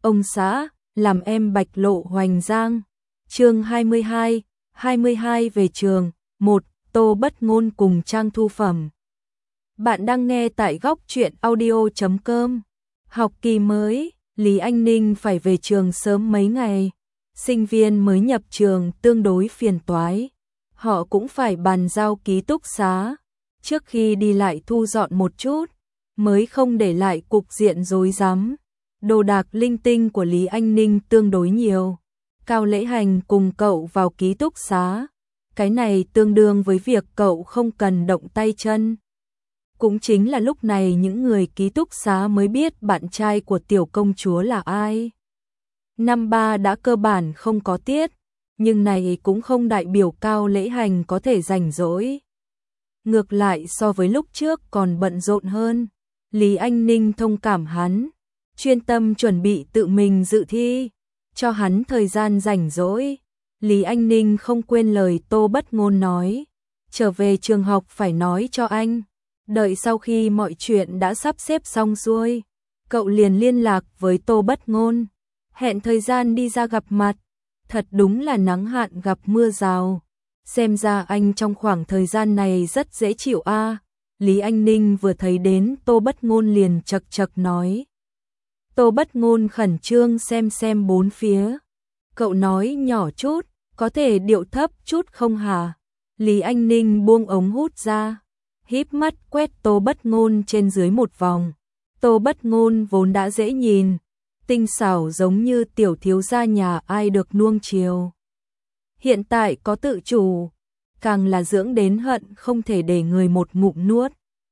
Ông xã, làm em bạch lộ hoành giang. Chương 22 về trường. 1. Tô Bất Ngôn cùng Trang Thu Phẩm. Bạn đang nghe tại góc truyện audio.com. Học kỳ mới, Lý Anh Ninh phải về trường sớm mấy ngày. Sinh viên mới nhập trường tương đối phiền toái. Họ cũng phải bàn giao ký túc xá. Trước khi đi lại thu dọn một chút, mới không để lại cục diện rối rắm. Đồ đạc linh tinh của Lý Anh Ninh tương đối nhiều. Cao Lễ Hành cùng cậu vào ký túc xá. Cái này tương đương với việc cậu không cần động tay chân. Cũng chính là lúc này những người ký túc xá mới biết bạn trai của tiểu công chúa là ai. Năm ba đã cơ bản không có tiết, nhưng này cũng không đại biểu Cao Lễ Hành có thể rảnh rỗi. Ngược lại so với lúc trước còn bận rộn hơn. Lý Anh Ninh thông cảm hắn, chuyên tâm chuẩn bị tự mình dự thi, cho hắn thời gian rảnh rỗi. Lý Anh Ninh không quên lời Tô Bất Ngôn nói, trở về trường học phải nói cho anh. Đợi sau khi mọi chuyện đã sắp xếp xong xuôi, cậu liền liên lạc với Tô Bất Ngôn, hẹn thời gian đi ra gặp mặt. Thật đúng là nắng hạn gặp mưa rào. Xem ra anh trong khoảng thời gian này rất dễ chịu a. Lý Anh Ninh vừa thấy đến Tô Bất Ngôn liền chậc chậc nói. Tô Bất Ngôn khẩn trương xem bốn phía. Cậu nói nhỏ chút, có thể điệu thấp chút không hả? Lý Anh Ninh buông ống hút ra, híp mắt quét Tô Bất Ngôn trên dưới một vòng. Tô Bất Ngôn vốn đã dễ nhìn, tinh xảo giống như tiểu thiếu gia nhà ai được nuông chiều. Hiện tại có tự chủ, càng là dưỡng đến hận không thể để người một ngụm nuốt.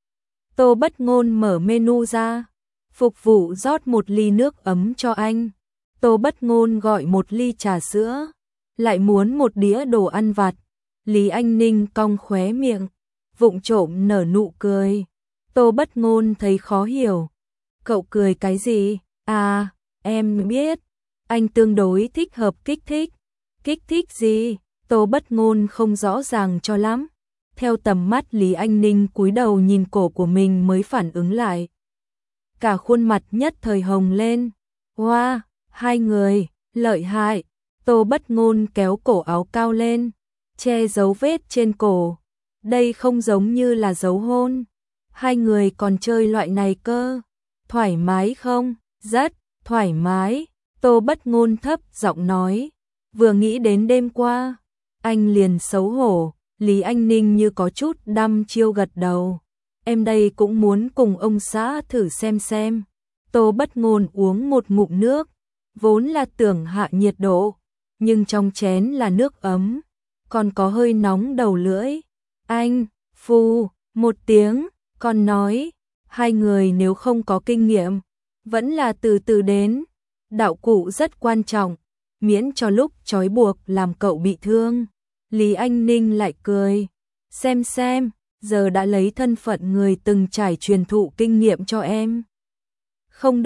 Tô Bất Ngôn mở menu ra, phục vụ rót một ly nước ấm cho anh. Tô Bất Ngôn gọi một ly trà sữa, lại muốn một đĩa đồ ăn vặt. Lý Anh Ninh cong khóe miệng, vụng trộm nở nụ cười. Tô Bất Ngôn thấy khó hiểu. Cậu cười cái gì? À, em biết, anh tương đối thích hợp kích thích. Kích thích gì? Tô Bất Ngôn không rõ ràng cho lắm. Theo tầm mắt Lý Anh Ninh cúi đầu nhìn cổ của mình mới phản ứng lại. Cả khuôn mặt nhất thời hồng lên. Wow, hai người, lợi hại. Tô Bất Ngôn kéo cổ áo cao lên, che dấu vết trên cổ. Đây không giống như là dấu hôn. Hai người còn chơi loại này cơ. Thoải mái không? Rất thoải mái. Tô Bất Ngôn thấp giọng nói. Vừa nghĩ đến đêm qua, anh liền xấu hổ. Lý Anh Ninh như có chút đăm chiêu gật đầu. Em đây cũng muốn cùng ông xã thử xem. Tô Bất Ngôn uống một ngụm nước, vốn là tưởng hạ nhiệt độ, nhưng trong chén là nước ấm, còn có hơi nóng đầu lưỡi. Anh, phù, một tiếng, còn nói, hai người nếu không có kinh nghiệm, vẫn là từ từ đến. Đạo cụ rất quan trọng, miễn cho lúc trói buộc làm cậu bị thương. Lý Anh Ninh lại cười. Xem, giờ đã lấy thân phận người từng trải truyền thụ kinh nghiệm cho em. Không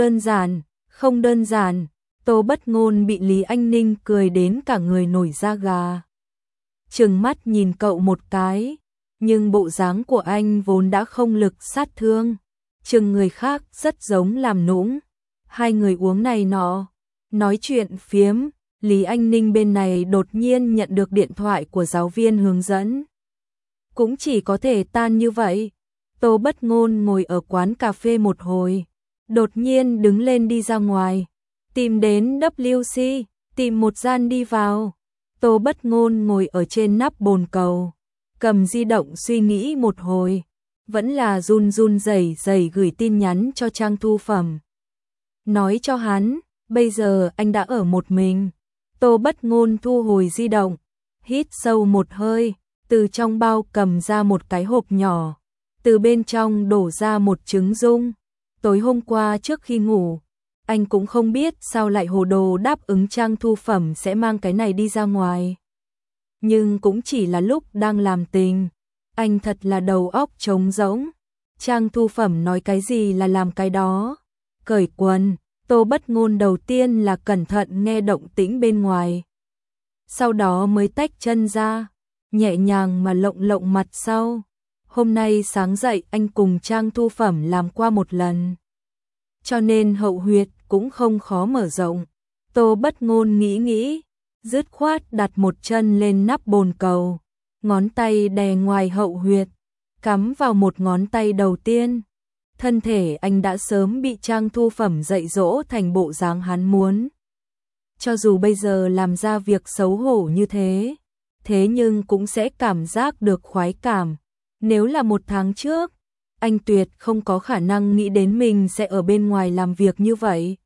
đơn giản. Tô Bất Ngôn bị Lý Anh Ninh cười đến cả người nổi da gà. Trừng mắt nhìn cậu một cái, nhưng bộ dáng của anh vốn đã không lực sát thương. Chừng người khác rất giống làm nũng. Hai người uống này nọ, nói chuyện phiếm. Lý Anh Ninh bên này đột nhiên nhận được điện thoại của giáo viên hướng dẫn. Cũng chỉ có thể tan như vậy. Tô Bất Ngôn ngồi ở quán cà phê một hồi, đột nhiên đứng lên đi ra ngoài, tìm đến WC, tìm một gian đi vào. Tô Bất Ngôn ngồi ở trên nắp bồn cầu, cầm di động suy nghĩ một hồi, vẫn là run rẩy gửi tin nhắn cho Trang Thu Phẩm. Nói cho hắn, bây giờ anh đã ở một mình. Tô Bất Ngôn thu hồi di động, hít sâu một hơi, từ trong bao cầm ra một cái hộp nhỏ, từ bên trong đổ ra một trứng dung. Tối hôm qua trước khi ngủ, anh cũng không biết sao lại hồ đồ đáp ứng Trang Thu Phẩm sẽ mang cái này đi ra ngoài. Nhưng cũng chỉ là lúc đang làm tình, anh thật là đầu óc trống rỗng. Trang Thu Phẩm nói cái gì là làm cái đó. Cởi quần, Tô Bất Ngôn đầu tiên là cẩn thận nghe động tĩnh bên ngoài, sau đó mới tách chân ra, nhẹ nhàng mà lộng mặt sau. Hôm nay sáng dậy anh cùng Trang Thu Phẩm làm qua một lần, cho nên hậu huyệt cũng không khó mở rộng. Tô Bất Ngôn nghĩ, dứt khoát đặt một chân lên nắp bồn cầu, ngón tay đè ngoài hậu huyệt, cắm vào một ngón tay đầu tiên. Thân thể anh đã sớm bị Trang Thu Phẩm dạy dỗ thành bộ dáng hắn muốn. Cho dù bây giờ làm ra việc xấu hổ như thế nhưng cũng sẽ cảm giác được khoái cảm. Nếu là 1 tháng trước, anh tuyệt không có khả năng nghĩ đến mình sẽ ở bên ngoài làm việc như vậy.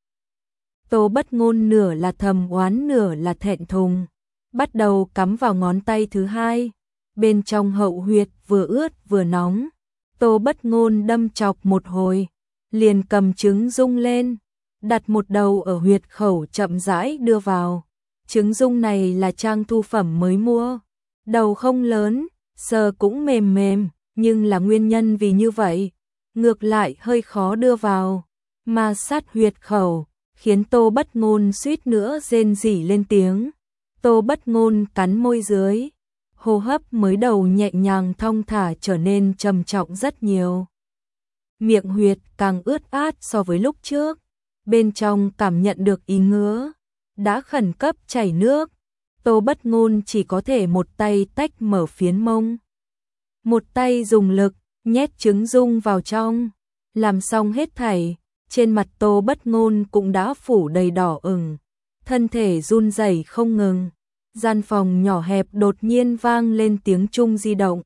Tô Bất Ngôn nửa là thầm oán nửa là thẹn thùng, bắt đầu cắm vào ngón tay thứ hai, bên trong hậu huyệt vừa ướt vừa nóng. Tô Bất Ngôn đâm chọc một hồi, liền cầm trứng dung lên, đặt một đầu ở huyệt khẩu chậm rãi đưa vào. Trứng dung này là Trang Thu Phẩm mới mua, đầu không lớn, sờ cũng mềm mềm, nhưng là nguyên nhân vì như vậy, ngược lại hơi khó đưa vào, ma sát huyệt khẩu, khiến Tô Bất Ngôn suýt nữa rên rỉ lên tiếng. Tô Bất Ngôn cắn môi dưới, hô hấp mới đầu nhẹ nhàng thong thả trở nên trầm trọng rất nhiều. Miệng huyệt càng ướt át so với lúc trước, bên trong cảm nhận được ý ngứa, đã khẩn cấp chảy nước. Tô Bất Ngôn chỉ có thể một tay tách mở phiến mông, một tay dùng lực nhét trứng dung vào trong. Làm xong hết thảy, trên mặt Tô Bất Ngôn cũng đã phủ đầy đỏ ửng, thân thể run rẩy không ngừng. Gian phòng nhỏ hẹp đột nhiên vang lên tiếng chuông di động.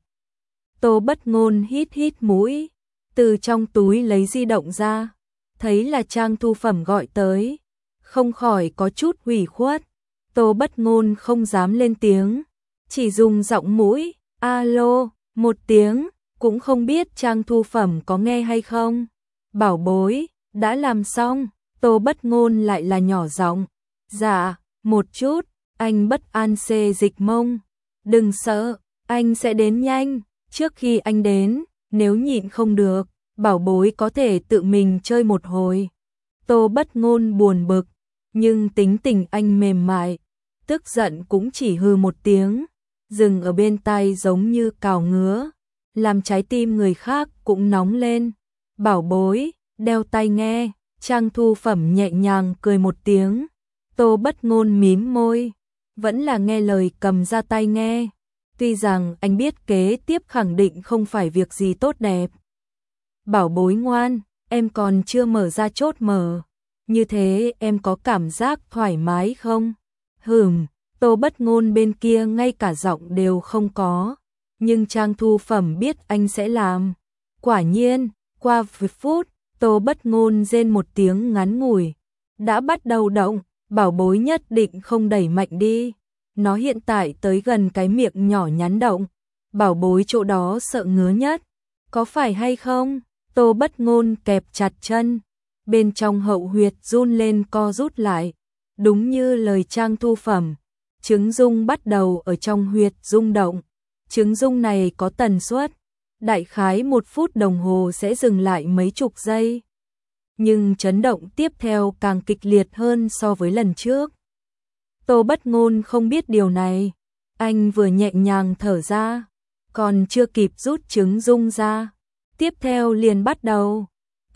Tô Bất Ngôn hít hít mũi, từ trong túi lấy di động ra, thấy là Trang Thu Phẩm gọi tới, không khỏi có chút ủy khuất. Tô Bất Ngôn không dám lên tiếng, chỉ dùng giọng mũi, alo, một tiếng, cũng không biết Trang Thu Phẩm có nghe hay không. Bảo bối, đã làm xong. Tô Bất Ngôn lại là nhỏ giọng, dạ, một chút. Anh bất an xê dịch mông, đừng sợ, anh sẽ đến nhanh. Trước khi anh đến, nếu nhịn không được, bảo bối có thể tự mình chơi một hồi. Tô Bất Ngôn buồn bực, nhưng tính tình anh mềm mại, tức giận cũng chỉ hừ một tiếng, dừng ở bên tai giống như cào ngứa, làm trái tim người khác cũng nóng lên. Bảo bối, đeo tai nghe. Trang Thu Phẩm nhẹ nhàng cười một tiếng. Tô Bất Ngôn mím môi, vẫn là nghe lời cầm ra tai nghe. Tuy rằng anh biết kế tiếp khẳng định không phải việc gì tốt đẹp. Bảo bối ngoan, em còn chưa mở ra chốt mở. Như thế em có cảm giác thoải mái không? Tô Bất Ngôn bên kia ngay cả giọng đều không có. Nhưng Trang Thu Phẩm biết anh sẽ làm. Quả nhiên, qua 10 phút, Tô Bất Ngôn rên một tiếng ngắn ngủi. Đã bắt đầu động, bảo bối nhất định không đẩy mạnh đi. Nó hiện tại tới gần cái miệng nhỏ nhắn động. Bảo bối chỗ đó sợ ngứa nhất. Có phải hay không? Tô Bất Ngôn kẹp chặt chân. Bên trong hậu huyệt run lên co rút lại. Đúng như lời Trang Thu Phẩm. Trứng dung bắt đầu ở trong huyệt rung động. Trứng dung này có tần suất. Đại khái 1 phút đồng hồ sẽ dừng lại mấy chục giây. Nhưng chấn động tiếp theo càng kịch liệt hơn so với lần trước. Tô Bất Ngôn không biết điều này. Anh vừa nhẹ nhàng thở ra, còn chưa kịp rút trứng dung ra. Tiếp theo liền bắt đầu.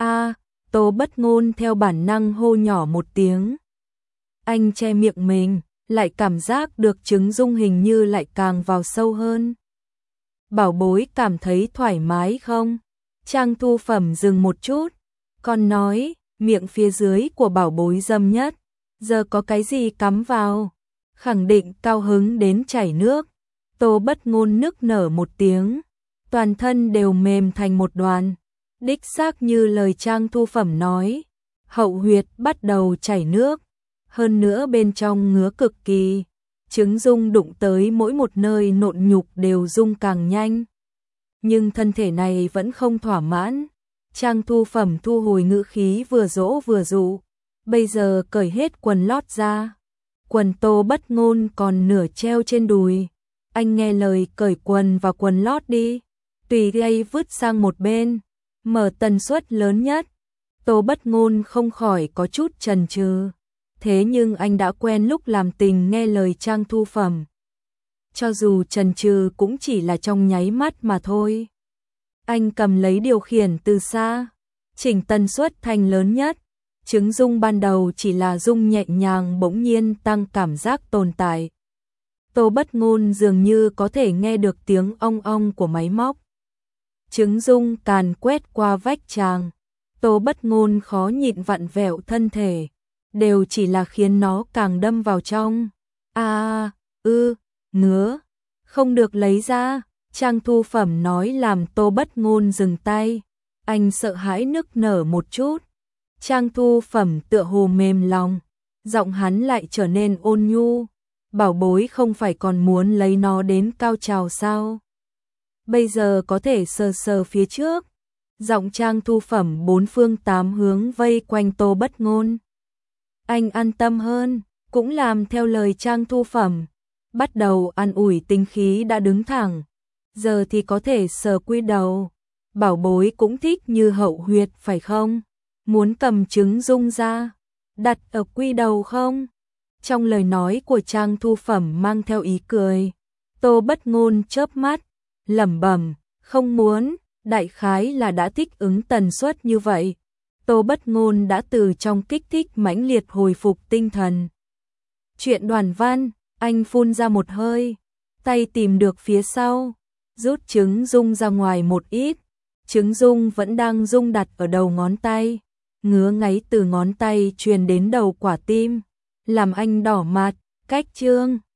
Tô Bất Ngôn theo bản năng hô nhỏ một tiếng. Anh che miệng mình, lại cảm giác được trứng dung hình như lại càng vào sâu hơn. Bảo bối cảm thấy thoải mái không? Trang Thu Phẩm dừng một chút, còn nói, miệng phía dưới của bảo bối dâm nhất, giờ có cái gì cắm vào? Khẳng định cao hứng đến chảy nước. Tô Bất Ngôn nức nở một tiếng, toàn thân đều mềm thành một đoàn. Đích xác như lời Trang Thu Phẩm nói, hậu huyệt bắt đầu chảy nước, hơn nữa bên trong ngứa cực kỳ. Trứng dung đụng tới mỗi một nơi nộn nhục đều rung càng nhanh. Nhưng thân thể này vẫn không thỏa mãn. Trang Thu Phẩm thu hồi ngữ khí vừa dỗ vừa dụ. Bây giờ cởi hết quần lót ra. Quần Tô Bất Ngôn còn nửa treo trên đùi. Anh nghe lời cởi quần và quần lót đi. Tùy gây vứt sang một bên. Mở tần suất lớn nhất. Tô Bất Ngôn không khỏi có chút chần chừ. Thế nhưng anh đã quen lúc làm tình nghe lời Trang Thu Phẩm. Cho dù chần chừ cũng chỉ là trong nháy mắt mà thôi. Anh cầm lấy điều khiển từ xa, chỉnh tần suất thành lớn nhất. Trứng rung ban đầu chỉ là rung nhẹ nhàng bỗng nhiên tăng cảm giác tồn tại. Tô Bất Ngôn dường như có thể nghe được tiếng ong ong của máy móc. Trứng rung càn quét qua vách tràng. Tô Bất Ngôn khó nhịn vặn vẹo thân thể, đều chỉ là khiến nó càng đâm vào trong. Ngứa, không được lấy ra, Trang Thu Phẩm nói làm Tô Bất Ngôn dừng tay. Anh sợ hãi nức nở một chút. Trang Thu Phẩm tựa hồ mềm lòng, giọng hắn lại trở nên ôn nhu. Bảo bối không phải còn muốn lấy nó đến cao trào sao? Bây giờ có thể sờ sờ phía trước. Giọng Trang Thu Phẩm bốn phương tám hướng vây quanh Tô Bất Ngôn. Anh an tâm hơn, cũng làm theo lời Trang Thu Phẩm. Bắt đầu an ủi tinh khí đã đứng thẳng. Giờ thì có thể sờ quy đầu. Bảo bối cũng thích như hậu huyệt phải không? Muốn cầm trứng rung ra, đặt ở quy đầu không? Trong lời nói của Trang Thu Phẩm mang theo ý cười. Tô Bất Ngôn chớp mắt, lẩm bẩm, không muốn, đại khái là đã thích ứng tần suất như vậy. Tô Bất Ngôn đã từ trong kích thích mãnh liệt hồi phục tinh thần. Chuyện Đoàn Văn, anh phun ra một hơi, tay tìm được phía sau, rút trứng rung ra ngoài một ít. Trứng rung vẫn đang rung đặt ở đầu ngón tay, ngứa ngáy từ ngón tay truyền đến đầu quả tim, làm anh đỏ mặt. Cách chương